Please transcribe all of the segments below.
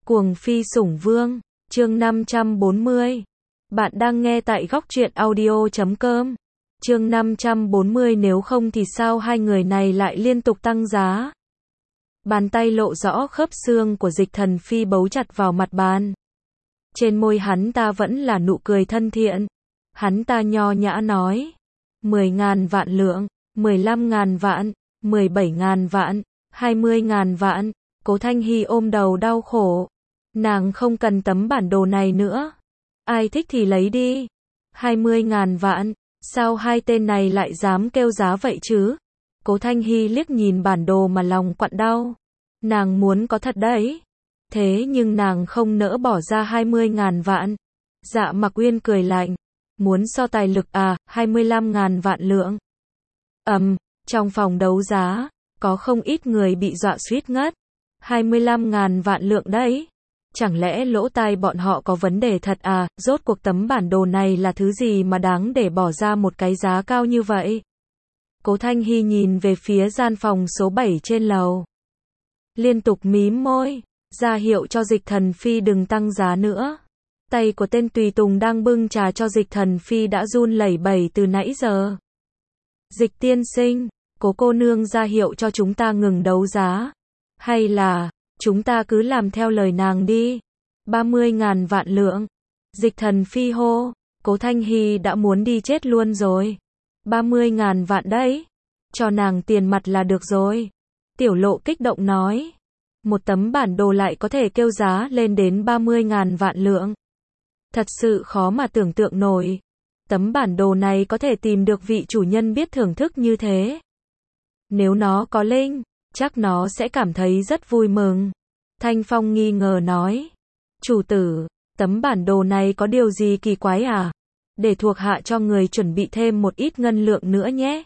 Cuồng phi sủng vương, chương 540. Bạn đang nghe tại góc truyện audio.com. Chương 540 nếu không thì sao hai người này lại liên tục tăng giá. Bàn tay lộ rõ khớp xương của Dịch Thần Phi bấu chặt vào mặt bàn. Trên môi hắn ta vẫn là nụ cười thân thiện. Hắn ta nho nhã nói. 10.000 vạn lượng, 15.000 vạn, 17.000 vạn, 20.000 vạn. Cố Thanh Hy ôm đầu đau khổ. Nàng không cần tấm bản đồ này nữa. Ai thích thì lấy đi. 20.000 vạn. Sao hai tên này lại dám kêu giá vậy chứ? Cố Thanh Hy liếc nhìn bản đồ mà lòng quặn đau. Nàng muốn có thật đấy. Thế nhưng nàng không nỡ bỏ ra 20.000 vạn. Dạ Mặc Uyên cười lạnh. Muốn so tài lực à, 25.000 vạn lượng. Trong phòng đấu giá, có không ít người bị dọa suýt ngất. 25.000 vạn lượng đấy. Chẳng lẽ lỗ tai bọn họ có vấn đề thật à, rốt cuộc tấm bản đồ này là thứ gì mà đáng để bỏ ra một cái giá cao như vậy? Cố Thanh Hy nhìn về phía gian phòng số 7 trên lầu. Liên tục mím môi, ra hiệu cho Dịch Thần Phi đừng tăng giá nữa. Tay của tên tùy tùng đang bưng trà cho Dịch Thần Phi đã run lẩy bẩy từ nãy giờ. Dịch tiên sinh, Cố cô nương ra hiệu cho chúng ta ngừng đấu giá. Hay là, chúng ta cứ làm theo lời nàng đi. 30.000 vạn lượng. Dịch Thần Phi hô. Cố Thanh Hy đã muốn đi chết luôn rồi. 30.000 vạn đấy. Cho nàng tiền mặt là được rồi. Tiểu Lộ kích động nói. Một tấm bản đồ lại có thể kêu giá lên đến 30.000 vạn lượng. Thật sự khó mà tưởng tượng nổi. Tấm bản đồ này có thể tìm được vị chủ nhân biết thưởng thức như thế. Nếu nó có linh, chắc nó sẽ cảm thấy rất vui mừng. Thanh Phong nghi ngờ nói. Chủ tử, tấm bản đồ này có điều gì kỳ quái à? Để thuộc hạ cho người chuẩn bị thêm một ít ngân lượng nữa nhé.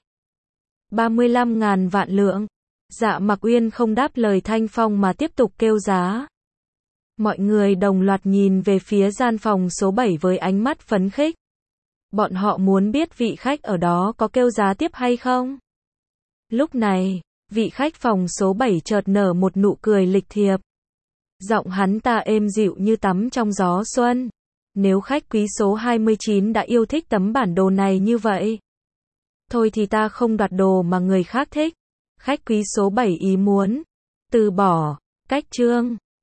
35.000 vạn lượng. Dạ Mặc Uyên không đáp lời Thanh Phong mà tiếp tục kêu giá. Mọi người đồng loạt nhìn về phía gian phòng số 7 với ánh mắt phấn khích. Bọn họ muốn biết vị khách ở đó có kêu giá tiếp hay không? Lúc này, vị khách phòng số 7 chợt nở một nụ cười lịch thiệp. Giọng hắn ta êm dịu như tắm trong gió xuân. Nếu khách quý số 29 đã yêu thích tấm bản đồ này như vậy, thôi thì ta không đoạt đồ mà người khác thích. Khách quý số 7 ý muốn từ bỏ. Cách chương